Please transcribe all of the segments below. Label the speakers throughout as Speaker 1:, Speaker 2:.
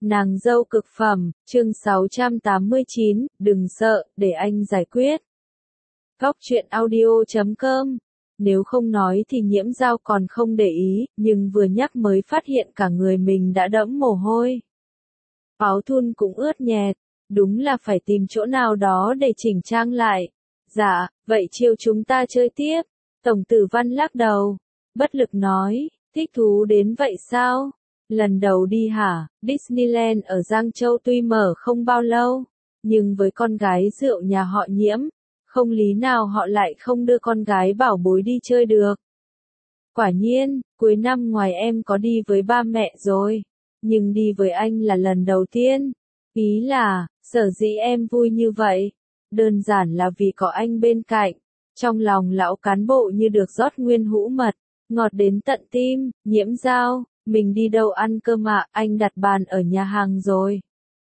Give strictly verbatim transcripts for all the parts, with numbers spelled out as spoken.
Speaker 1: Nàng dâu cực phẩm, chương sáu trăm tám mươi chín, đừng sợ, để anh giải quyết. Góc truyện audio chấm com. Nếu không nói thì Nhiễm Dao còn không để ý, nhưng vừa nhắc mới phát hiện cả người mình đã đẫm mồ hôi. Áo thun cũng ướt nhẹp, đúng là phải tìm chỗ nào đó để chỉnh trang lại. Dạ, vậy chiều chúng ta chơi tiếp. Tổng Tử Văn lắc đầu, bất lực nói, thích thú đến vậy sao? Lần đầu đi hả? Disneyland ở Giang Châu tuy mở không bao lâu, nhưng với con gái rượu nhà họ Nhiễm, không lý nào họ lại không đưa con gái bảo bối đi chơi được. Quả nhiên, cuối năm ngoài em có đi với ba mẹ rồi, nhưng đi với anh là lần đầu tiên. Ý là, sở dĩ em vui như vậy, đơn giản là vì có anh bên cạnh. Trong lòng lão cán bộ như được rót nguyên hũ mật, ngọt đến tận tim. Nhiễm Dao, mình đi đâu ăn cơm ạ? Anh đặt bàn ở nhà hàng rồi.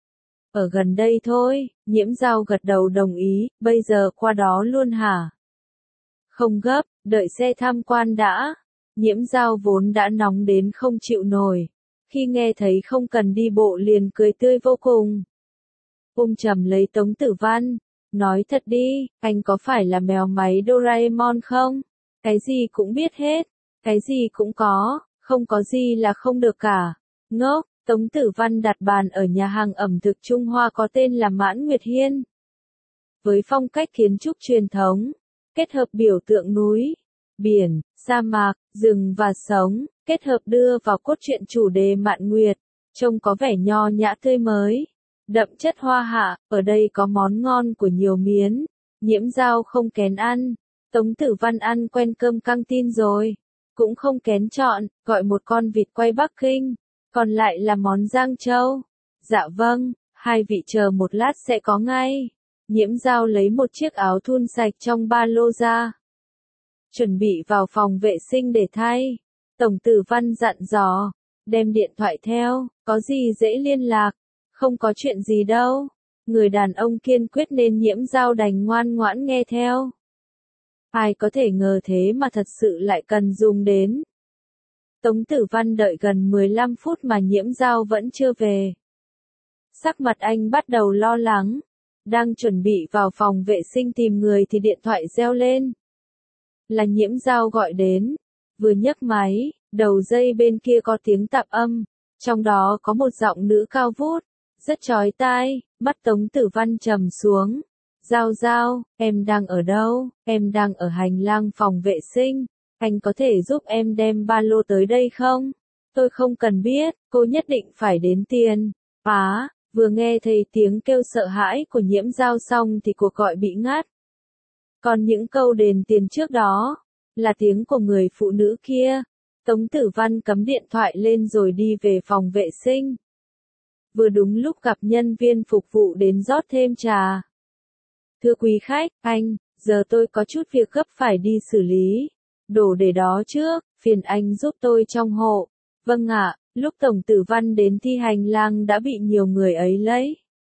Speaker 1: Ở gần đây thôi. Nhiễm Dao gật đầu đồng ý, bây giờ qua đó luôn hả? Không gấp, đợi xe tham quan đã. Nhiễm Dao vốn đã nóng đến không chịu nổi, khi nghe thấy không cần đi bộ liền cười tươi vô cùng. Ôm chầm lấy Tống Tử Văn, nói thật đi, anh có phải là mèo máy Doraemon không? Cái gì cũng biết hết, cái gì cũng có, không có gì là không được cả. Ngốc. Tống Tử Văn đặt bàn ở nhà hàng ẩm thực Trung Hoa có tên là Mãn Nguyệt Hiên. Với phong cách kiến trúc truyền thống, kết hợp biểu tượng núi, biển, sa mạc, rừng và sống, kết hợp đưa vào cốt truyện chủ đề Mạn Nguyệt, trông có vẻ nho nhã tươi mới, đậm chất hoa hạ. Ở đây có món ngon của nhiều miến, Nhiễm Dao không kén ăn. Tống Tử Văn ăn quen cơm căng tin rồi, cũng không kén chọn, gọi một con vịt quay Bắc Kinh, còn lại là món Giang Châu. Dạ vâng, hai vị chờ một lát sẽ có ngay. Nhiễm Dao lấy một chiếc áo thun sạch trong ba lô ra, chuẩn bị vào phòng vệ sinh để thay. Tổng Tử Văn dặn dò, đem điện thoại theo, có gì dễ liên lạc. Không có chuyện gì đâu. Người đàn ông kiên quyết nên Nhiễm Dao đành ngoan ngoãn nghe theo. Ai có thể ngờ thế mà thật sự lại cần dùng đến. Tống Tử Văn đợi gần mười lăm phút mà Nhiễm Dao vẫn chưa về. Sắc mặt anh bắt đầu lo lắng. Đang chuẩn bị vào phòng vệ sinh tìm người thì điện thoại reo lên. Là Nhiễm Dao gọi đến. Vừa nhấc máy, đầu dây bên kia có tiếng tạp âm, trong đó có một giọng nữ cao vút, rất chói tai. Mắt Tống Tử Văn trầm xuống. Dao Dao, em đang ở đâu? Em đang ở hành lang phòng vệ sinh. Anh có thể giúp em đem ba lô tới đây không? Tôi không cần biết, cô nhất định phải đến tiền. Á, vừa nghe thấy tiếng kêu sợ hãi của Nhiễm Dao xong thì cuộc gọi bị ngắt. Còn những câu đền tiền trước đó, là tiếng của người phụ nữ kia. Tống Tử Văn cắm điện thoại lên rồi đi về phòng vệ sinh. Vừa đúng lúc gặp nhân viên phục vụ đến rót thêm trà. Thưa quý khách, anh, giờ tôi có chút việc gấp phải đi xử lý. Đổ để đó trước, phiền anh giúp tôi trong hộ. Vâng ạ. Lúc Tổng Tử Văn đến thì hành lang đã bị nhiều người ấy lấy.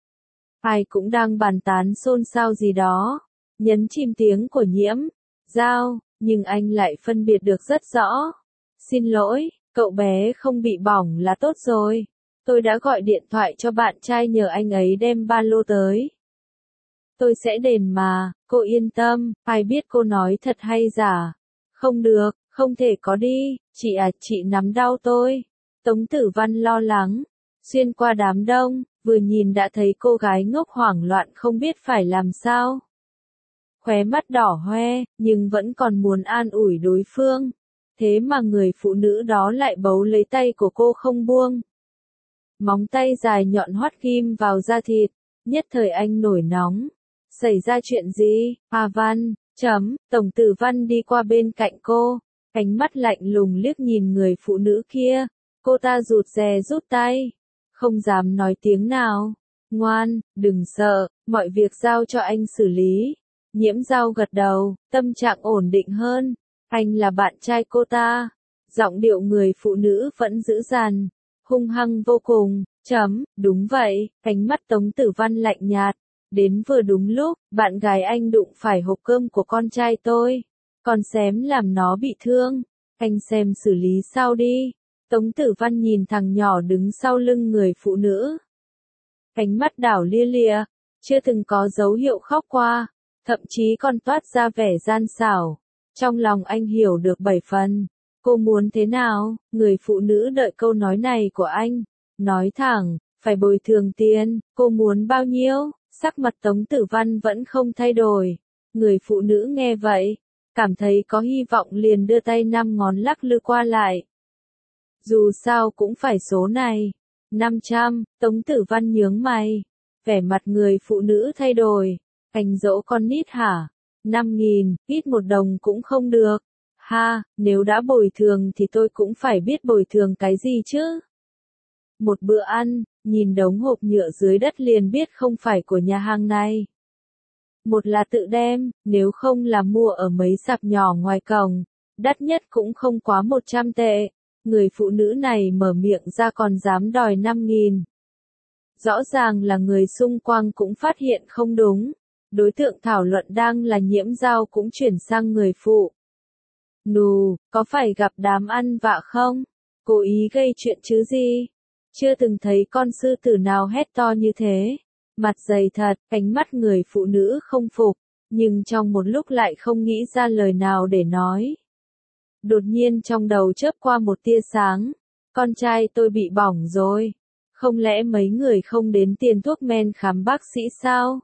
Speaker 1: Ai cũng đang bàn tán xôn xao gì đó, nhấn chìm tiếng của Nhiễm Dao, nhưng anh lại phân biệt được rất rõ. Xin lỗi, cậu bé không bị bỏng là tốt rồi. Tôi đã gọi điện thoại cho bạn trai nhờ anh ấy đem ba lô tới. Tôi sẽ đền mà, cô yên tâm. Ai biết cô nói thật hay giả? Không được, không thể có đi. Chị à, chị nắm đau tôi. Tống Tử Văn lo lắng, xuyên qua đám đông, vừa nhìn đã thấy cô gái ngốc hoảng loạn không biết phải làm sao. Khóe mắt đỏ hoe, nhưng vẫn còn muốn an ủi đối phương. Thế mà người phụ nữ đó lại bấu lấy tay của cô không buông. Móng tay dài nhọn hoắt ghim vào da thịt, nhất thời anh nổi nóng. Xảy ra chuyện gì? À Văn, chấm, Tổng Tử Văn đi qua bên cạnh cô, ánh mắt lạnh lùng liếc nhìn người phụ nữ kia. Cô ta rụt rè rút tay, không dám nói tiếng nào. Ngoan, đừng sợ, mọi việc giao cho anh xử lý. Nhiễm Dao gật đầu, tâm trạng ổn định hơn. Anh là bạn trai cô ta. Giọng điệu người phụ nữ vẫn dữ dằn, hung hăng vô cùng. Chấm, đúng vậy. Ánh mắt Tống Tử Văn lạnh nhạt. Đến vừa đúng lúc, bạn gái anh đụng phải hộp cơm của con trai tôi. Còn xém làm nó bị thương. Anh xem xử lý sao đi. Tống Tử Văn nhìn thằng nhỏ đứng sau lưng người phụ nữ. Cánh mắt đảo lia lịa, chưa từng có dấu hiệu khóc qua, thậm chí còn toát ra vẻ gian xảo. Trong lòng anh hiểu được bảy phần. Cô muốn thế nào? Người phụ nữ đợi câu nói này của anh. Nói thẳng, phải bồi thường tiền, cô muốn bao nhiêu? Sắc mặt Tống Tử Văn vẫn không thay đổi. Người phụ nữ nghe vậy, cảm thấy có hy vọng liền đưa tay năm ngón lắc lư qua lại. Dù sao cũng phải số này. năm trăm, Tống Tử Văn nhướng mày. Vẻ mặt người phụ nữ thay đổi. Anh dỗ con nít hả? năm nghìn, ít một đồng cũng không được. Ha, nếu đã bồi thường thì tôi cũng phải biết bồi thường cái gì chứ. Một bữa ăn, nhìn đống hộp nhựa dưới đất liền biết không phải của nhà hàng này. Một là tự đem, nếu không là mua ở mấy sạp nhỏ ngoài cổng, đắt nhất cũng không quá một trăm tệ. Người phụ nữ này mở miệng ra còn dám đòi năm nghìn. Rõ ràng là người xung quanh cũng phát hiện không đúng. Đối tượng thảo luận đang là Nhiễm Giao cũng chuyển sang người phụ. Nù, có phải gặp đám ăn vạ không? Cố ý gây chuyện chứ gì? Chưa từng thấy con sư tử nào hét to như thế. Mặt dày thật, ánh mắt người phụ nữ không phục, nhưng trong một lúc lại không nghĩ ra lời nào để nói. Đột nhiên trong đầu chớp qua một tia sáng. Con trai tôi bị bỏng rồi. Không lẽ mấy người không đến tiền thuốc men khám bác sĩ sao?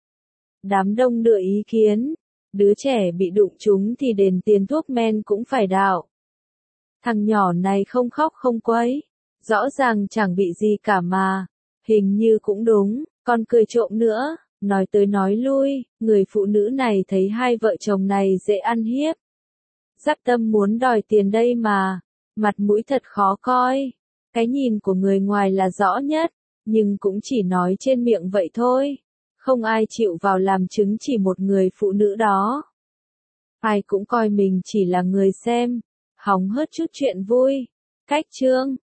Speaker 1: Đám đông đưa ý kiến. Đứa trẻ bị đụng trúng thì đền tiền thuốc men cũng phải đạo. Thằng nhỏ này không khóc không quấy. Rõ ràng chẳng bị gì cả mà. Hình như cũng đúng, còn cười trộm nữa. Nói tới nói lui, người phụ nữ này thấy hai vợ chồng này dễ ăn hiếp. Dắt tâm muốn đòi tiền đây mà. Mặt mũi thật khó coi. Cái nhìn của người ngoài là rõ nhất, nhưng cũng chỉ nói trên miệng vậy thôi. Không ai chịu vào làm chứng chỉ một người phụ nữ đó. Ai cũng coi mình chỉ là người xem, hóng hớt chút chuyện vui. Cách chương